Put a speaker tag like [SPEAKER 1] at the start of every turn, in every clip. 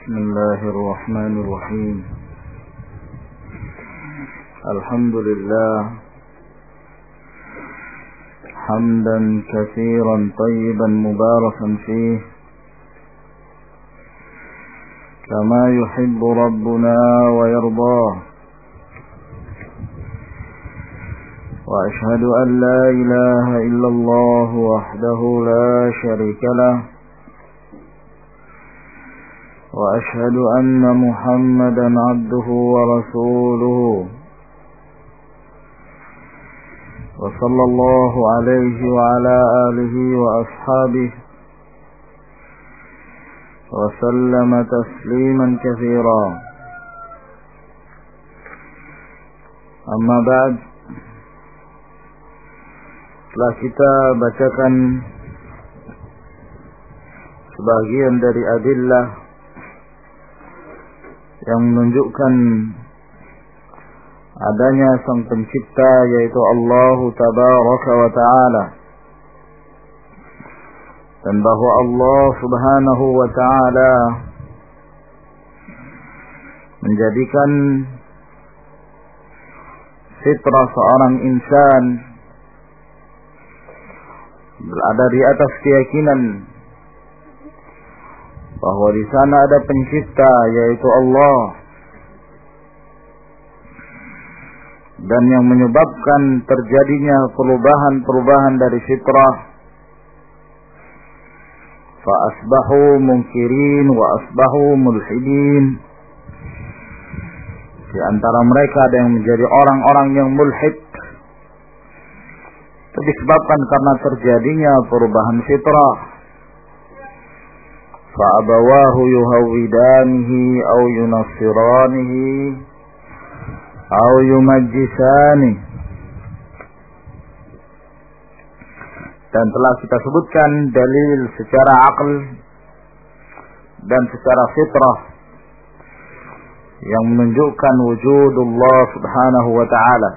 [SPEAKER 1] بسم الله الرحمن الرحيم الحمد لله حمدا كثيرا طيبا مباركا فيه كما يحب ربنا ويرضاه وأشهد أن لا إله إلا الله وحده لا شريك له وأشهد أن محمدا عبده ورسوله وصلى الله عليه وعلى آله وأصحابه وسلم تسليما كثيرا أما بعد. Setelah kita bacakan sebagian dari adillah yang menunjukkan adanya sang pencipta, yaitu Allah Tabaraka wa Ta'ala, dan bahwa Allah Subhanahu wa Ta'ala menjadikan fitrah seorang insan berada di atas keyakinan bahwa di sana ada pencipta, yaitu Allah, dan yang menyebabkan terjadinya perubahan-perubahan dari fitrah. Fa asbahu munkirin wa asbahu mulhidin. Di antara mereka ada yang menjadi orang-orang yang mulhid, disebabkan karena terjadinya perubahan fitrah. Fa abawahu yuhawidanihi au yunassiranihi au yumajjisani. Dan telah kita sebutkan dalil secara akal dan secara fitrah yang menunjukkan wujudullah subhanahu wa ta'ala.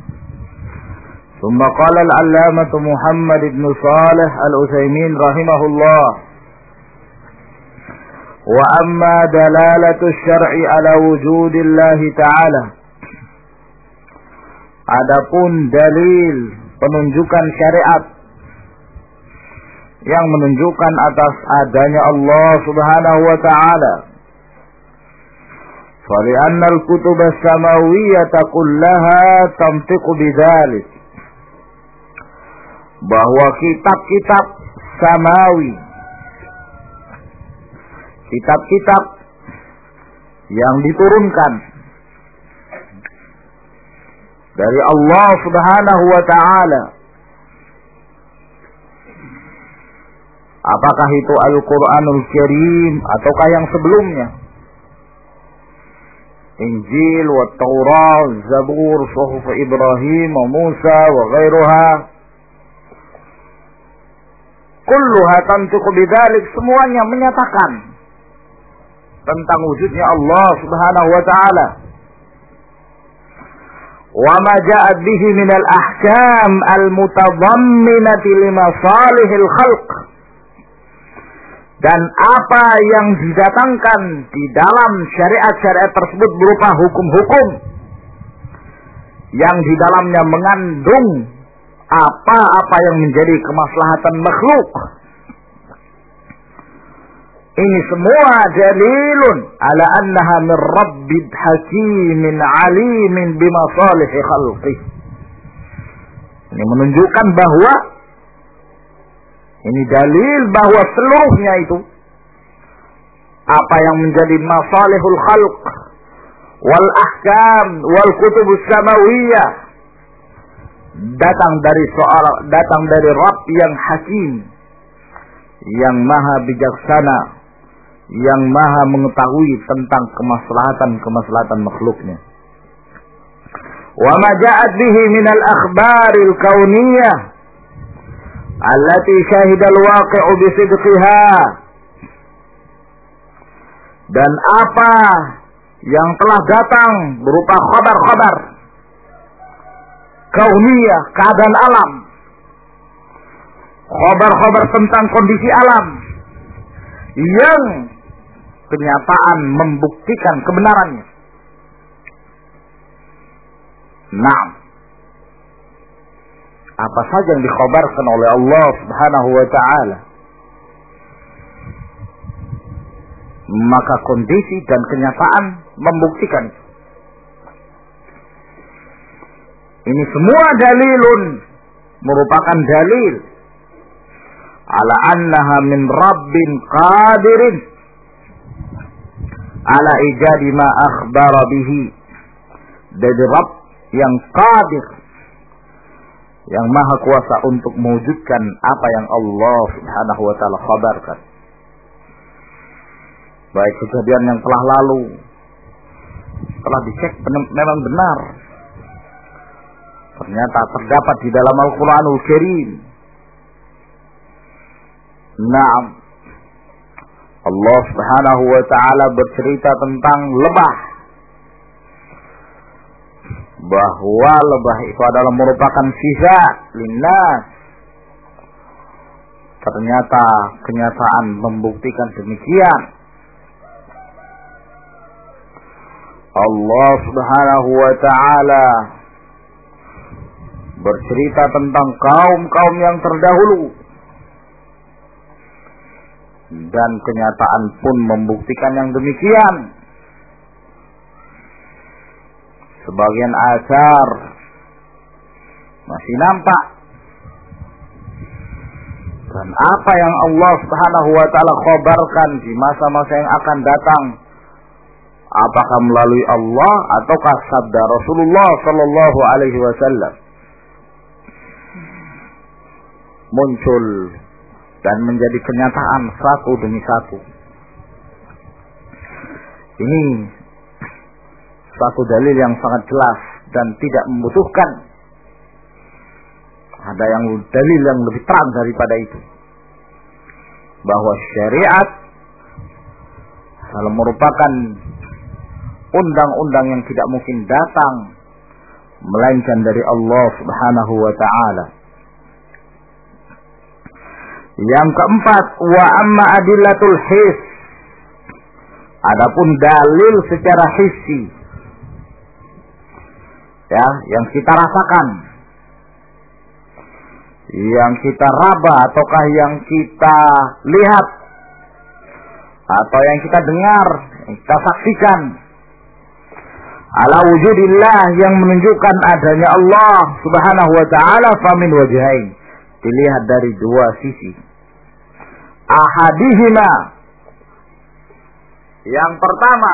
[SPEAKER 1] ثم قال العلامة محمد بن صالح العثيمين رحمه الله: وأما دلالة الشرع على وجود الله تعالى. Adapun dalil penunjukan syariat yang menunjukkan atas adanya Allah Subhanahu wa ta'ala. فلأن الكتب السماوية كلها تنطق بذلك. Bahwa kitab-kitab samawi, kitab-kitab yang diturunkan dari Allah Subhanahu wa ta'ala, apakah itu Al-Quranul Karim ataukah yang sebelumnya, Injil wa Taurah, Zabur, Suhuf Ibrahim wa Musa wa ghairuha, kulluha tantiqu bidzalik, semuanya menyatakan tentang wujudnya Allah Subhanahu wa ta'ala. Wa ma ja'at bihi min al-ahkam al-mutadamminati li masalihil khalq. Dan apa yang didatangkan di dalam syariat-syariat tersebut berupa hukum-hukum yang di dalamnya mengandung apa-apa yang menjadi kemaslahatan makhluk. Ini semua dalilun ala annaha min rabbid hakimin alimin bimasalihi khalqih. Ini menunjukkan bahwa ini dalil bahwa seluruhnya itu apa yang menjadi masalihul khalq wal ahkam wal kutubus samawiyah datang dari Rabb yang hakim, yang maha bijaksana, yang maha mengetahui tentang kemaslahatan makhluknya. Wa ma ja'at bihi min al-akhbaril kauniyah allati syahida al-waqi'u bi sidqiha. Dan apa yang telah datang berupa khabar-khabar kauniyah, keadaan alam, khabar-khabar tentang kondisi alam yang kenyataan membuktikan kebenarannya. Naam. Apa saja yang dikhabarkan oleh Allah Subhanahu wa taala, maka kondisi dan kenyataan membuktikan. Ini semua dalilun, merupakan dalil ala annaha min rabbin qadirin ala ijadi ma akhbara bihi, dari Rabb yang qadir, yang maha kuasa untuk mewujudkan apa yang Allah Subhanahu wa taala khabarkan. Baik kejadian yang telah lalu, telah dicek memang benar, ternyata terdapat di dalam Al-Quranul Karim. Naam, Allah Subhanahu wa taala bercerita tentang lebah, bahwa lebah itu adalah merupakan sisa linnas. Ternyata kenyataan membuktikan demikian. Allah Subhanahu wa taala bercerita tentang kaum-kaum yang terdahulu, dan kenyataan pun membuktikan yang demikian. Sebagian asar masih nampak, dan apa yang Allah Subhanahu wa taala khabarkan di masa-masa yang akan datang, apakah melalui Allah ataukah sabda Rasulullah sallallahu alaihi wasallam, muncul dan menjadi kenyataan satu demi satu. Ini satu dalil yang sangat jelas dan tidak membutuhkan ada yang dalil yang lebih terang daripada itu, bahwa syariat adalah merupakan undang-undang yang tidak mungkin datang melainkan dari Allah Subhanahu wa taala. Yang keempat, wa amma adillatul his, adapun dalil secara hissi, ya, yang kita rasakan, yang kita raba ataukah yang kita lihat atau yang kita dengar, yang kita saksikan, ala wujudillah, yang menunjukkan adanya Allah Subhanahu wa taala, famin wajhain, dilihat dari dua sisi. Ahadihima, yang pertama,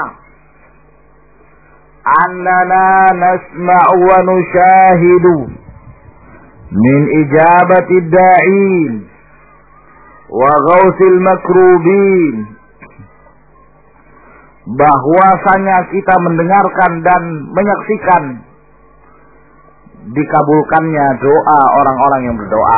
[SPEAKER 1] annana nasma'u wa nushahidu min ijabati da'in wa ghausil makrubin, bahwasanya kita mendengarkan dan menyaksikan dikabulkannya doa orang-orang yang berdoa,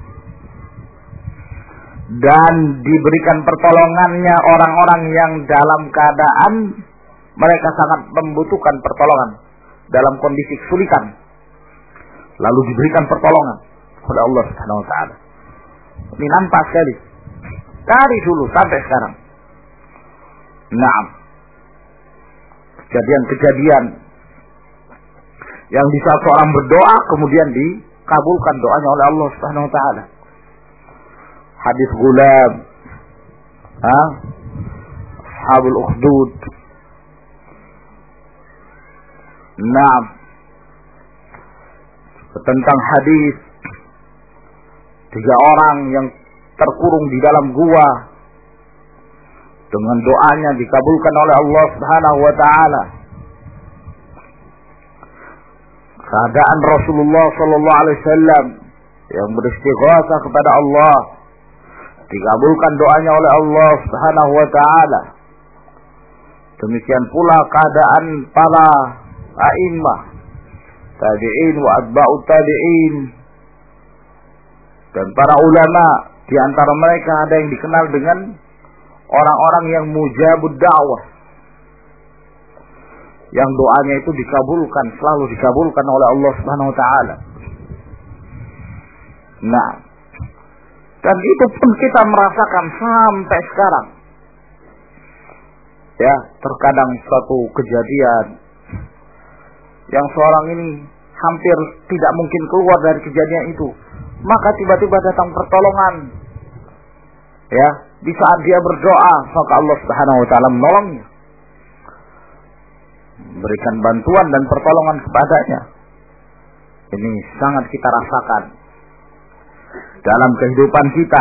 [SPEAKER 1] dan diberikan pertolongannya orang-orang yang dalam keadaan mereka sangat membutuhkan pertolongan dalam kondisi kesulitan, lalu diberikan pertolongan oleh Allah Subhanahu wa taala. Ini nampak sekali dari dulu sampai sekarang. Naam, kejadian-kejadian yang di saat seorang berdoa kemudian dikabulkan doanya oleh Allah Subhanahu wa taala. Hadis gulam, ashabul ukhdud. Naam, tentang hadis 3 orang yang terkurung di dalam gua, dengan doanya dikabulkan oleh Allah Subhanahu wa taala. Keadaan Rasulullah sallallahu alaihi wasallam yang beristighatsah kepada Allah, dikabulkan doanya oleh Allah Subhanahu wa taala. Demikian pula keadaan para a'immah, tabi'in wa atba'ut tabi'in, dan para ulama. Di antara mereka ada yang dikenal dengan orang-orang yang mujabud da'wah, yang doanya itu dikabulkan, selalu dikabulkan oleh Allah Subhanahu wa taala. Nah, dan itu pun kita merasakan sampai sekarang. Ya, terkadang suatu kejadian yang seorang ini hampir tidak mungkin keluar dari kejadian itu, maka tiba-tiba datang pertolongan. Ya, di saat dia berdoa, maka Allah Subhanahu wa taala menolongnya, berikan bantuan dan pertolongan kepadanya. Ini sangat kita rasakan dalam kehidupan kita.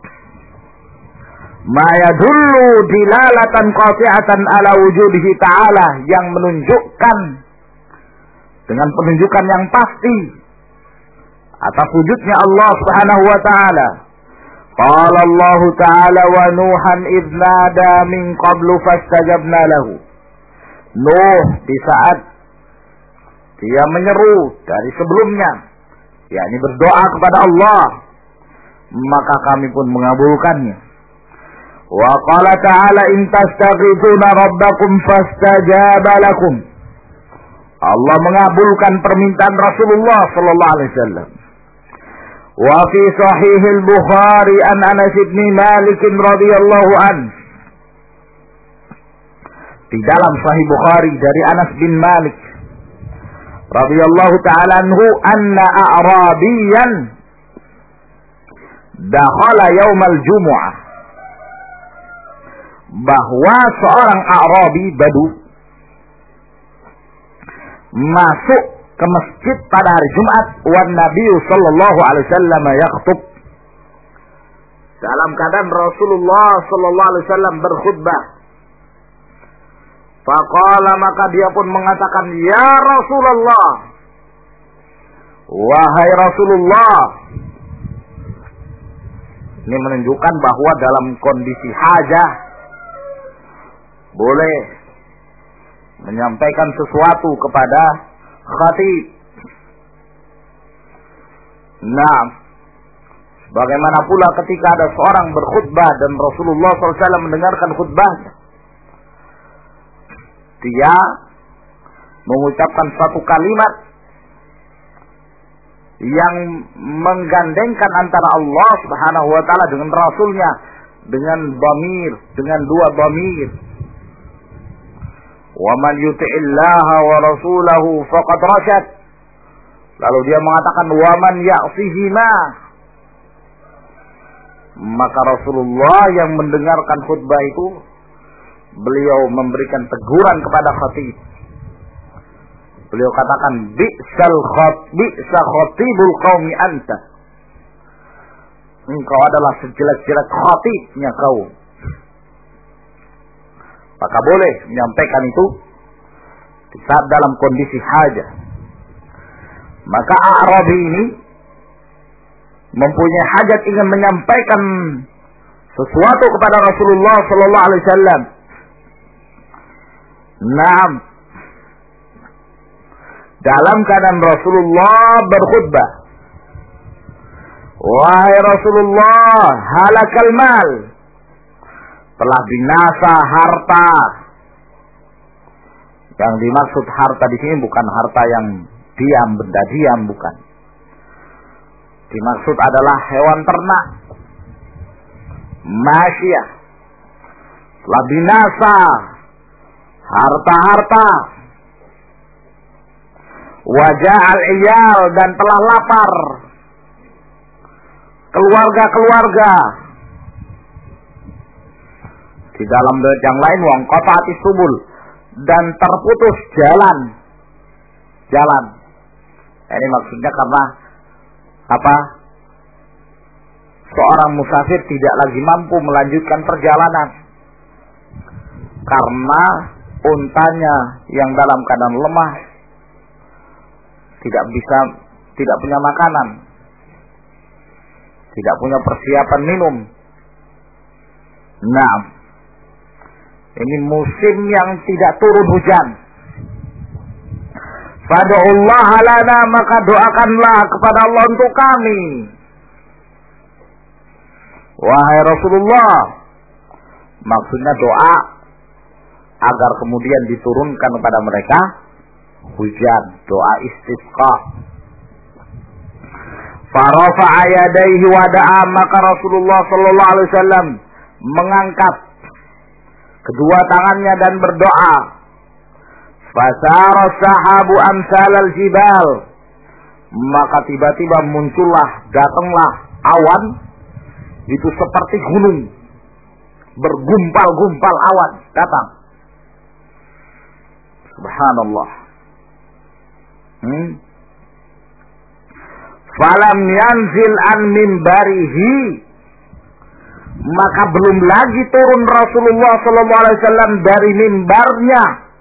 [SPEAKER 1] Ma yadullu dilalatan qati'atan ala wujudihi ta'ala, yang menunjukkan dengan penunjukan yang pasti atas wujudnya Allah Subhanahu wa taala. Qala Allah taala wa Nuhan idz nada min qablu fastajabna lahu. Nuh di saat dia menyeru dari sebelumnya, yakni berdoa kepada Allah, maka kami pun mengabulkannya. Wa qala ta'ala in tastaghithuna rabbakum fastajaba lakum. Allah mengabulkan permintaan Rasulullah sallallahu alaihi wasallam. Wa fi sahih al-Bukhari an Anas bin Malik radhiyallahu anhu. Di dalam Sahih Bukhari dari Anas bin Malik radhiyallahu ta'ala anhu, anna a'rabiyan dakhala yaumal jumu'ah, bahwa seorang A'rabi Badu masuk ke masjid pada hari Jumat, wan Nabi sallallahu alaihi wasallam yakhutub, dalam keadaan Rasulullah sallallahu alaihi wasallam berkhutbah. Faqala, maka dia pun mengatakan, ya Rasulullah, wahai Rasulullah. Ini menunjukkan bahwa dalam kondisi hajah boleh menyampaikan sesuatu kepada khatib. Nah, bagaimana pula ketika ada seorang berkhutbah dan Rasulullah SAW mendengarkan khutbahnya, dia mengucapkan satu kalimat yang menggandengkan antara Allah Subhanahu wa taala dengan Rasulnya, dengan dhamir, dengan dua dhamir. Wa man yuti'illaha wa rasulahu faqad rasyad. Lalu dia mengatakan wa man ya'sihima. Maka Rasulullah yang mendengarkan khutbah itu, beliau memberikan teguran kepada khatib. Beliau katakan, bi'sa khatibul qaumi anta. Engkau adalah sejelek-jelek khatibnya kaum. Maka boleh menyampaikan itu di saat dalam kondisi hajah. Maka A'rabi ini mempunyai hajat ingin menyampaikan sesuatu kepada Rasulullah sallallahu alaihi wasallam. Naam, dalam keadaan Rasulullah berkhutbah, wahai Rasulullah, halakal mal, telah binasa harta. Yang dimaksud harta di sini bukan harta yang diam, benda diam, bukan. Dimaksud adalah hewan ternak, masyiyah. Telah binasa harta-harta. Wajah al-iyal, dan telah lapar keluarga-keluarga. Di dalam yang lain, wong qata'atis subul, dan terputus jalan. Ini maksudnya karena apa? Seorang musafir tidak lagi mampu melanjutkan perjalanan karena untanya yang dalam keadaan lemah, tidak punya makanan, tidak punya persiapan minum. Nah, ini musim yang tidak turun hujan. Fad'ullah lana, maka doakanlah kepada Allah untuk kami. Wahai Rasulullah, maksudnya doa agar kemudian diturunkan kepada mereka hujan, doa istisqa. Farafa'a yadayhi wa da'a, maka Rasulullah sallallahu alaihi wasallam mengangkat kedua tangannya dan berdoa. Fasara sahabu amsalal jibal, maka tiba-tiba muncullah, datanglah awan itu seperti gunung, bergumpal-gumpal awan datang. Subhanallah. Falam yanzil an mimbarihi, maka belum lagi turun Rasulullah sallallahu alaihi wasallam dari mimbarnya.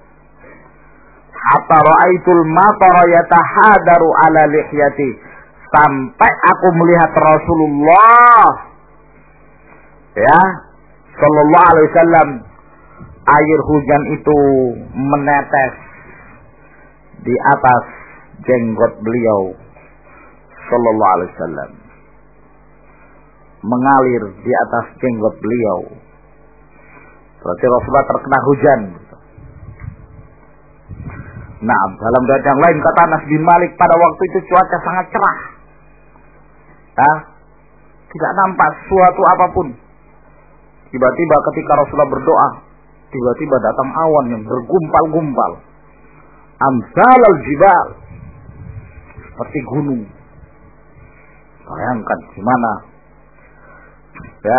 [SPEAKER 1] Hatta ra'aitul matara yatahadaru ala lihyati, sampai aku melihat Rasulullah ya sallallahu alaihi wasallam, air hujan itu menetes di atas jenggot beliau sallallahu alaihi wasallam, mengalir di atas jenggot beliau. Berarti Rasulullah terkena hujan. Nah, dalam riwayat yang lain kata Anas bin Malik, pada waktu itu cuaca sangat cerah. Tidak nampak sesuatu apapun. Tiba-tiba ketika Rasulullah berdoa, tiba-tiba datang awan yang bergumpal-gumpal. Amsalal jibal, seperti gunung. Bayangkan gimana ya,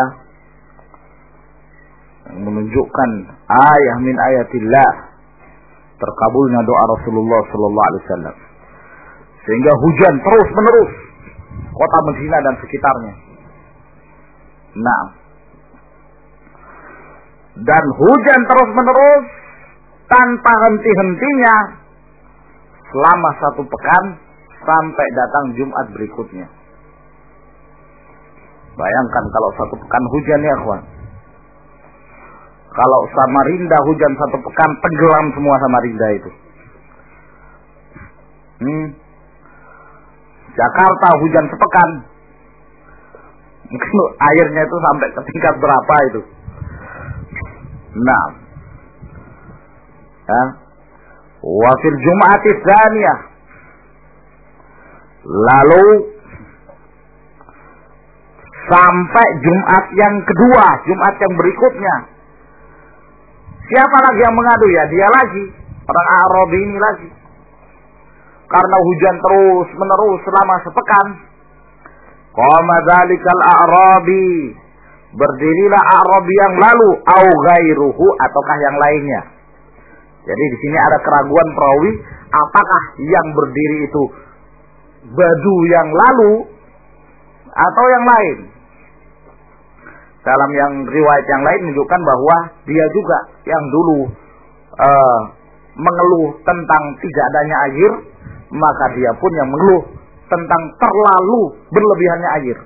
[SPEAKER 1] yang menunjukkan ayat min ayatillah, terkabulnya doa Rasulullah sallallahu alaihi wasallam, sehingga hujan terus menerus kota Madinah dan sekitarnya. Nah, dan hujan terus menerus tanpa henti-hentinya selama 1 pekan sampai datang Jumat berikutnya. Bayangkan kalau 1 pekan hujan ya kawan. Kalau Samarinda hujan 1 pekan, tenggelam semua Samarinda itu. Jakarta hujan sepekan, mungkin airnya itu sampai ke tingkat berapa itu. Nah, wa fil Jum'ati tsaniyah, lalu sampai Jumat yang kedua, Jumat yang berikutnya, siapa lagi yang mengadu? Ya dia lagi, orang Arabi ini lagi. Karena hujan terus menerus selama sepekan. Qama dzalikal a'rabi, berdirilah Arabi yang lalu, au ghairuhu, ataukah yang lainnya. Jadi di sini ada keraguan perawi, apakah yang berdiri itu Badu yang lalu atau yang lain. Dalam yang riwayat yang lain menunjukkan bahwa dia juga yang dulu mengeluh tentang tidak adanya air, maka dia pun yang mengeluh tentang terlalu berlebihannya air.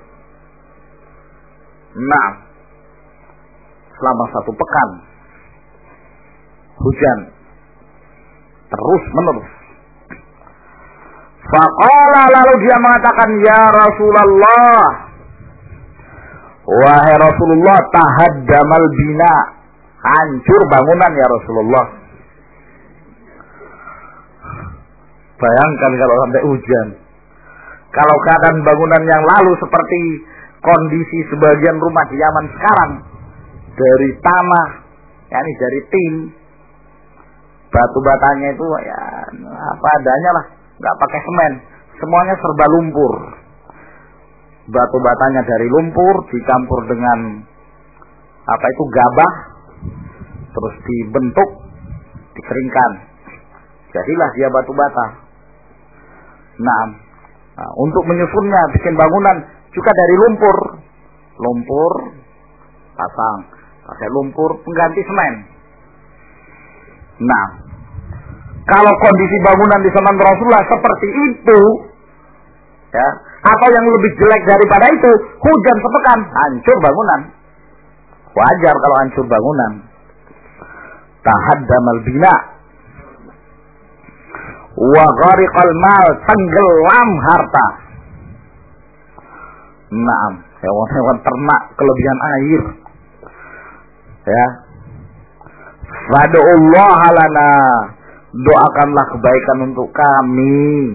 [SPEAKER 1] Nah, selama 1 pekan hujan terus menerus. Faqala, lalu dia mengatakan, ya Rasulullah, wahai Rasulullah, tahaddamal bina, hancur bangunan ya Rasulullah. Bayangkan kalau sampai hujan. Kalau keadaan bangunan yang lalu seperti kondisi sebagian rumah di zaman sekarang, dari tanah, yakni dari tim, batu batanya itu ya apa adanya lah, nggak pakai semen, semuanya serba lumpur. Batu batanya dari lumpur dicampur dengan apa itu gabah, terus dibentuk, dikeringkan, jadilah dia batu bata. Nah, untuk menyusunnya bikin bangunan juga dari lumpur pasang, pakai lumpur pengganti semen. Nah, kalau kondisi bangunan di zaman Rasulullah seperti itu, ya, atau yang lebih jelek daripada itu, hujan sepekan, hancur bangunan. Wajar kalau hancur bangunan. Tahaddamal bina wa ghariqal mal, tenggelam harta. Naam, hewan-hewan ternak kelebihan air. Ya. Fad'ullah lana, doakanlah kebaikan untuk kami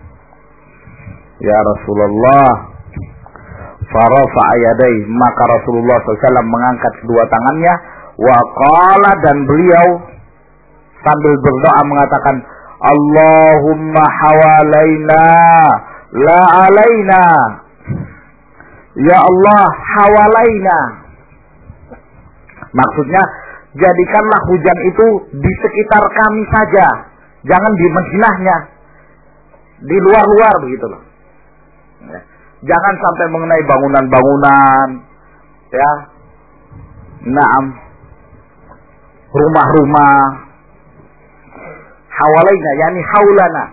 [SPEAKER 1] ya Rasulullah. Farafa'a yadayhi, maka Rasulullah SAW mengangkat kedua tangannya. Wa qala, dan beliau sambil berdoa mengatakan, Allahumma hawalaina la alaina. Ya Allah, hawalaina. Maksudnya, jadikanlah hujan itu di sekitar kami saja, jangan di Madinahnya, di luar-luar begitu loh. Ya. Jangan sampai mengenai bangunan-bangunan, ya, naam, rumah-rumah. Hawalaina, yakni haulana.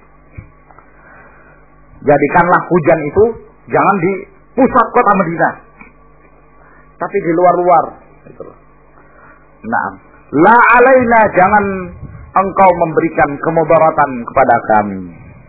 [SPEAKER 1] Jadikanlah hujan itu jangan di pusat kota Madinah, tapi di luar-luar. Gitu loh. Naam, la alaina, jangan engkau memberikan kemudaratan kepada kami.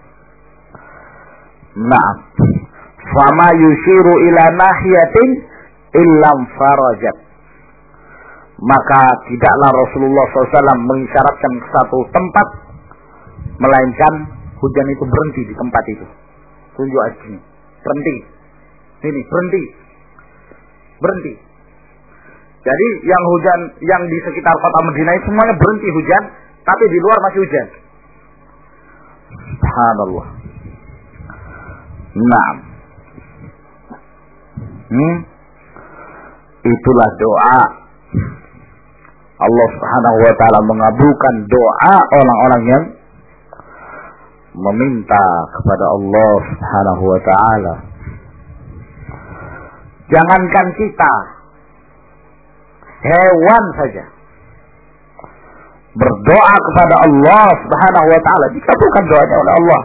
[SPEAKER 1] Naam, fama yushiru ila nahiyatin illam farajat. Maka tidaklah Rasulullah SAW mengisyaratkan satu tempat, melainkan hujan itu berhenti di tempat itu. Tunjuk aja, berhenti. Ini berhenti, berhenti. Jadi yang hujan, yang di sekitar kota Madinah itu semuanya berhenti hujan, tapi di luar masih hujan. Subhanallah. Naam. Itulah doa. Allah Subhanahu wa ta'ala mengabulkan doa orang-orang yang meminta kepada Allah Subhanahu wa ta'ala. Jangankan kita, hewan saja berdoa kepada Allah Subhanahu wa ta'ala, dikabulkan doanya oleh Allah.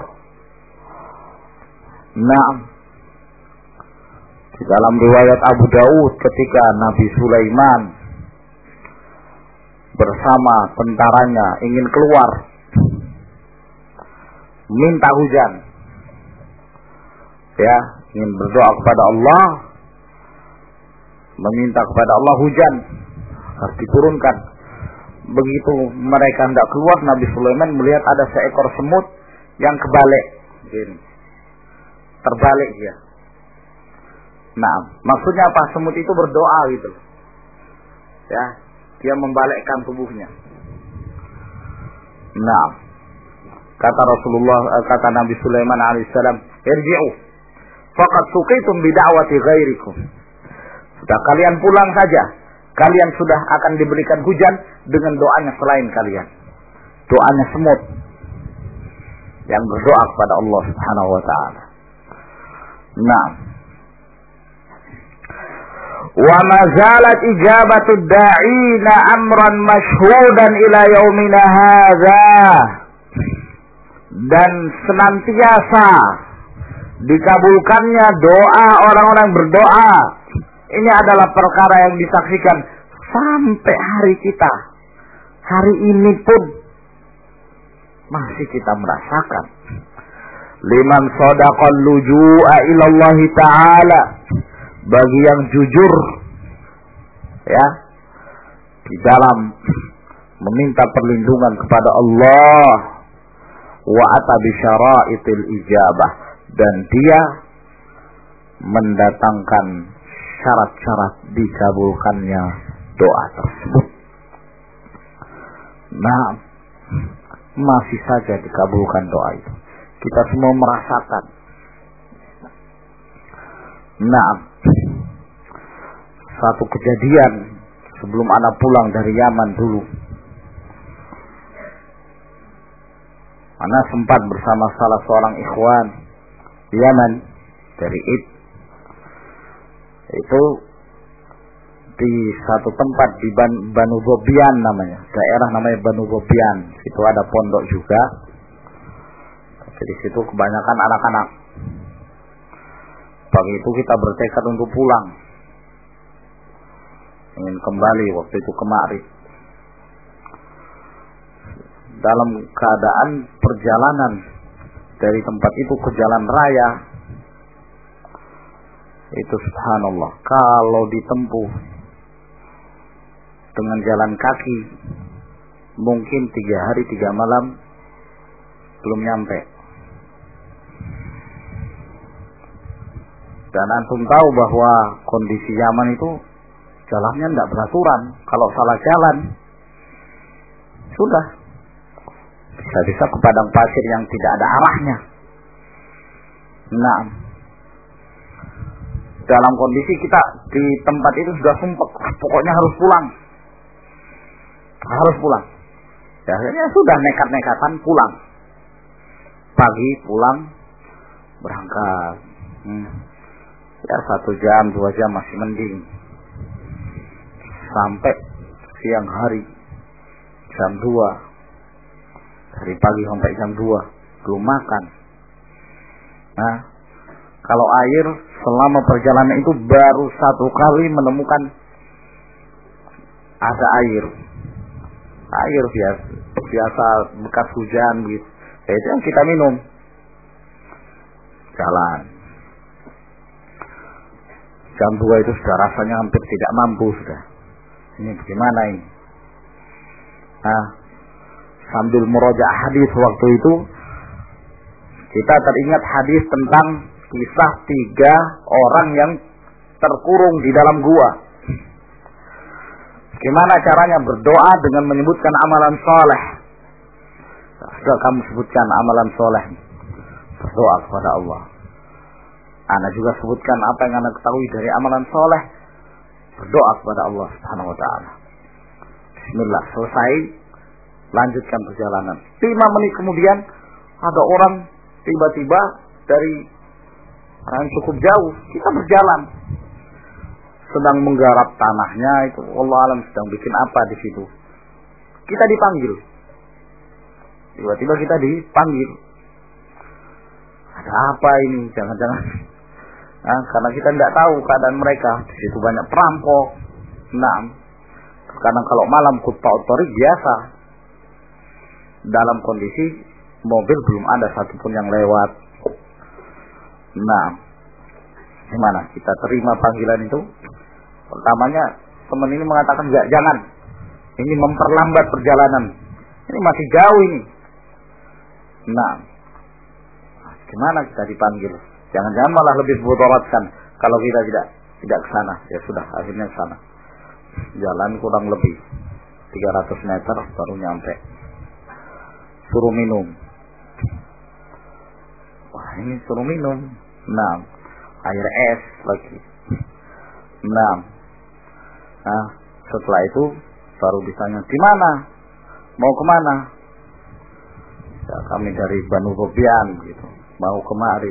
[SPEAKER 1] Nah, di dalam riwayat Abu Daud, ketika Nabi Sulaiman bersama tentaranya ingin keluar minta hujan, ya, ingin berdoa kepada Allah, meminta kepada Allah hujan harus diturunkan. Begitu mereka hendak keluar, Nabi Sulaiman melihat ada seekor semut yang kebalik, terbalik dia. Nah, maksudnya apa? Semut itu berdoa gitu, ya, dia membalikkan tubuhnya. Nah, kata Rasulullah, kata Nabi Sulaiman alaihissalam, irji'u faqad suqitum bida'wati ghairikum. Sudah, kalian pulang saja. Kalian sudah akan diberikan hujan dengan doanya selain kalian. Doanya semut yang berdoa kepada Allah Subhanahu wa ta'ala. Nah, wa ma zalat ijabatud da'ina amran mashhudan ila yaumina hadza. Dan senantiasa dikabulkannya doa orang-orang berdoa. Ini adalah perkara yang disaksikan sampai hari kita. Hari ini pun masih kita merasakan. Liman sadaqal luju'a ilallahi ta'ala, bagi yang jujur, ya, di dalam meminta perlindungan kepada Allah, wa ata bi syara'itil ijabah, dan dia mendatangkan syarat-syarat dikabulkannya doa tersebut. Nah, masih saja dikabulkan doa itu. Kita semua merasakan. Nah, satu kejadian sebelum anak pulang dari Yaman dulu, anak sempat bersama salah seorang ikhwan di Yaman dari itu di satu tempat di Banu Gobian namanya, daerah namanya Banu Gobian. Itu ada pondok juga. Di situ kebanyakan anak-anak. Pagi itu kita bertekad untuk pulang, ingin kembali waktu itu ke Ma'rib. Dalam keadaan perjalanan dari tempat itu ke jalan raya, itu subhanallah, kalau ditempuh dengan jalan kaki mungkin 3 hari 3 malam belum nyampe. Dan antum tahu bahwa kondisi Yaman itu jalannya tidak beraturan. Kalau salah jalan, sudah bisa-bisa ke padang pasir yang tidak ada arahnya. Nah, dalam kondisi kita di tempat itu sudah sumpek, pokoknya harus pulang. Ya, akhirnya sudah nekat-nekatan pulang. Pagi pulang, berangkat. Ya 1 jam, 2 jam masih mending. Sampai siang hari, jam 2. Dari pagi sampai jam 2 belum makan. Nah, kalau air selama perjalanan itu baru 1 kali menemukan ada air. Air biasa bekas hujan gitu. Itu yang kita minum. Jalan. Jam 2 itu sudah rasanya hampir tidak mampu sudah. Ini bagaimana ini? Nah, sambil murojaah hadis waktu itu, kita teringat hadis tentang kisah 3 orang yang terkurung di dalam gua. Gimana caranya berdoa dengan menyebutkan amalan soleh? Sudah kamu sebutkan amalan soleh, berdoa kepada Allah. Ana juga sebutkan apa yang Ana ketahui dari amalan soleh, berdoa kepada Allah Subhanahu Wa Taala. Bismillah, selesai, lanjutkan perjalanan. 5 menit kemudian ada orang tiba-tiba dari yang cukup jauh, kita berjalan, sedang menggarap tanahnya itu, Allah alam sedang bikin apa di situ. Kita dipanggil. Tiba-tiba kita dipanggil. Ada apa ini? Jangan-jangan. Nah, karena kita tidak tahu keadaan mereka. Di situ banyak perampok. Nah, kadang kalau malam khutbah otorik biasa. Dalam kondisi mobil belum ada satupun yang lewat. Nah, gimana? Kita terima panggilan itu. Pertamanya teman ini mengatakan jangan. Ini memperlambat perjalanan. Ini masih jauh ini. Nah, gimana kita dipanggil? Jangan-jangan malah lebih mudaratkan kalau kita tidak ke sana. Ya sudah, akhirnya ke sana. Jalan kurang lebih 300 meter baru nyampe. Suruh minum. Wah, ini suruh minum. Nah, air es lagi. Nah, setelah itu baru ditanya, di mana? Mau kemana? Ya, kami dari Banu Robian gitu, mau kemari.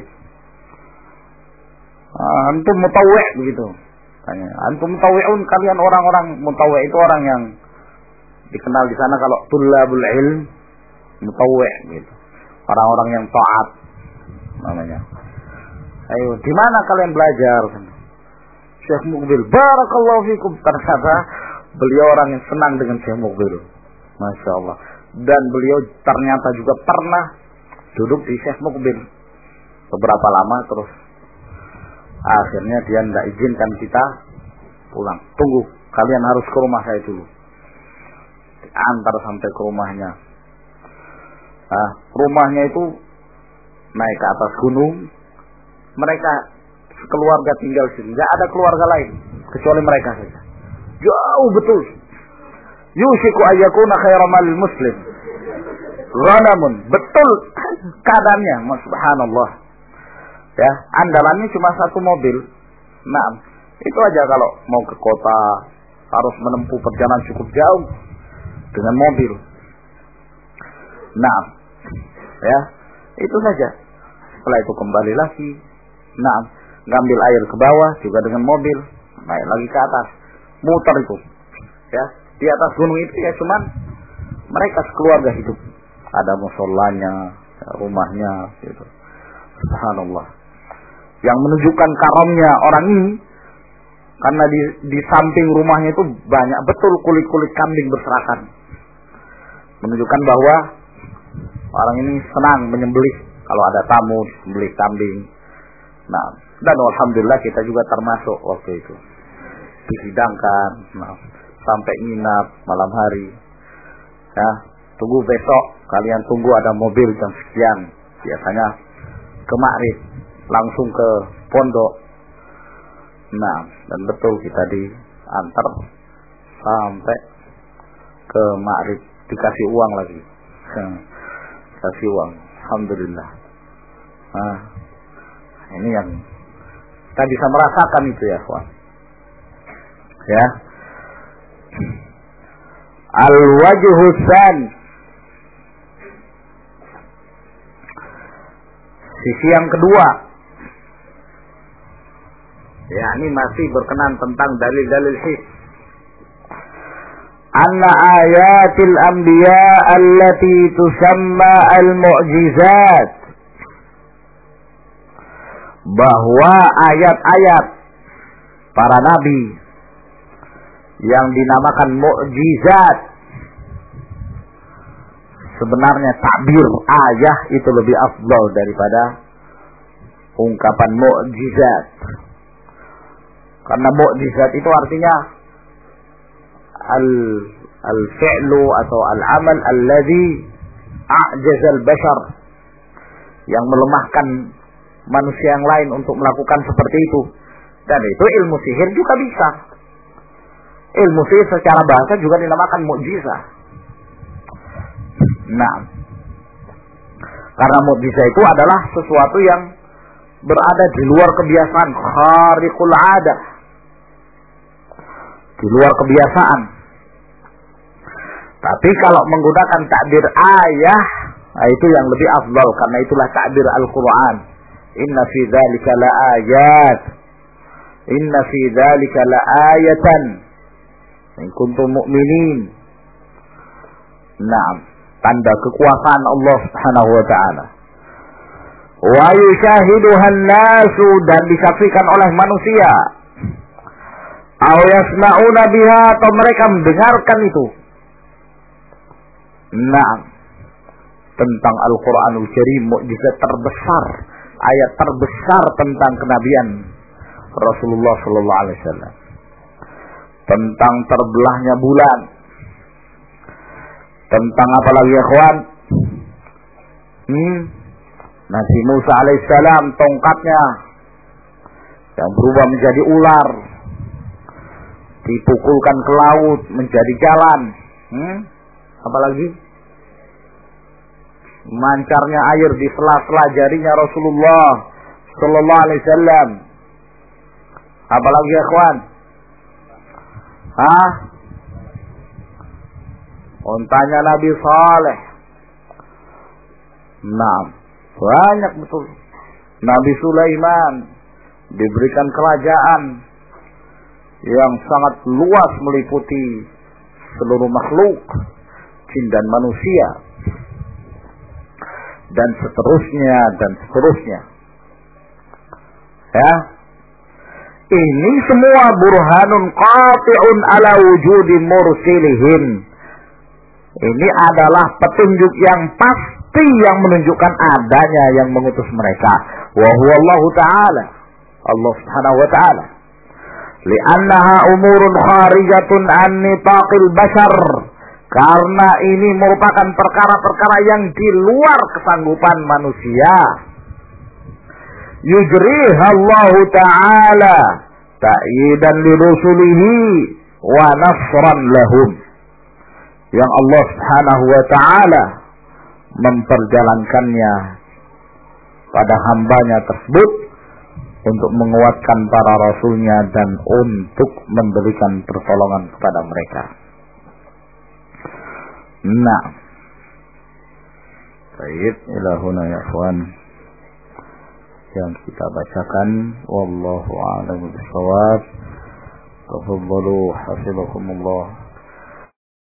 [SPEAKER 1] Antum mutawwi' begitu. Tanya, antum mutawwi'un, kalian orang-orang mutawwi' itu orang yang dikenal di sana kalau tullabul ilm, mutawwi' gitu. Orang-orang yang taat namanya. Ayo, di mana kalian belajar? Syekh Muqbil, barakallahu fikum. Ternyata beliau orang yang senang dengan Syekh Muqbil. Masya Allah. Dan beliau ternyata juga pernah duduk di Syekh Muqbil beberapa lama, terus akhirnya dia tidak izinkan kita pulang. Tunggu, kalian harus ke rumah saya dulu. Antar sampai ke rumahnya. Nah, rumahnya itu naik ke atas gunung. Mereka keluarga tinggal sini, tidak ada keluarga lain kecuali mereka saja. Jauh betul. Yushiku ayyakuna khairamal muslim. Ghanamun, betul keadaannya, subhanallah. Ya, andalannya cuma 1 mobil. Nah, itu aja kalau mau ke kota harus menempuh perjalanan cukup jauh dengan mobil. Nah, ya, itu saja. Setelah itu kembali lagi. Nah, ngambil air ke bawah juga dengan mobil, naik lagi ke atas, muter itu. Ya, di atas gunung itu ya cuman mereka sekeluarga hidup. Ada musolanya, rumahnya, gitu. Subhanallah. Yang menunjukkan karamnya orang ini, karena di samping rumahnya itu banyak betul kulit-kulit kambing berserakan. Menunjukkan bahwa orang ini senang menyembelih. Kalau ada tamu, disembelih kambing. Nah, dan alhamdulillah kita juga termasuk waktu itu. Dihidangkan, sampai nginap malam hari. Ya, tunggu besok, kalian tunggu ada mobil jam sekian. Biasanya ke Ma'rif, langsung ke pondok. Nah, dan betul kita antar sampai ke Ma'rib, dikasih uang lagi. Kasih uang, alhamdulillah. Nah, ini yang kita bisa merasakan itu ya, kawan. Ya. Al-wajhu tsani, sisi yang kedua, ya ini masih berkenan tentang dalil-dalil his. Anna ayatil anbiya allati tusamma al-mu'jizat, bahwa ayat-ayat para nabi yang dinamakan mukjizat, sebenarnya takbir ayah itu lebih afdal daripada ungkapan mukjizat. Karena mukjizat itu artinya al-fi'lu atau al-amal alladhi a'jaza al-bashar, yang melemahkan manusia yang lain untuk melakukan seperti itu. Dan itu ilmu sihir juga bisa. Ilmu sihir secara bahasa juga dinamakan mukjizat. Nah, karena mukjizat itu adalah sesuatu yang berada di luar kebiasaan, khariqul 'adah, di luar kebiasaan. Tapi kalau menggunakan takbir ayah, nah itu yang lebih afdal, karena itulah takbir Al-Quran. Inna fi dzalika laayat, inna fi dzalika laayatan in kuntum mu'minin. Naam, tanda kekuasaan Allah Subhanahu wa taala. Wa yushahiduha an-nasu, dan disaksikan oleh manusia. Aw yasma'una biha, atau mereka mendengarkan itu. Naam, tentang Al-Quranul Karim, mukjizat terbesar, ayat terbesar tentang kenabian Rasulullah sallallahu alaihi wasallam. Tentang terbelahnya bulan. Tentang apa lagi ya kawan? Nabi Musa alaihissalam, tongkatnya yang berubah menjadi ular, dipukulkan ke laut menjadi jalan. Apa lagi? Mancarnya air di sela-sela jarinya Rasulullah sallallahu alaihi wasallam. Apa lagi ya kawan? Untanya Nabi Saleh. Nah, banyak betul. Nabi Sulaiman diberikan kerajaan yang sangat luas, meliputi seluruh makhluk, jin dan manusia, dan seterusnya dan seterusnya. Ya, ini semua burhanun qati'un ala wujudi mursilihin. Ini adalah petunjuk yang pasti yang menunjukkan adanya yang mengutus mereka. Wa huwa Allah Ta'ala, Allah Subhanahu wa Ta'ala. Li'annaha umurun kharijatun an nitaqil bashar, karena ini merupakan perkara-perkara yang di luar kesanggupan manusia. Yujriha Allah Ta'ala ta'yidan li rusulihi wa nasran lahum, yang Allah Subhanahu wa Ta'ala memperjalankannya pada hambanya tersebut untuk menguatkan para rasulnya dan untuk memberikan pertolongan kepada mereka. Nah, baik, ilahuna ya ikhwan, yang kita bacakan, wallahu a'lam bishawab. Tafadhalu hafizakumullah.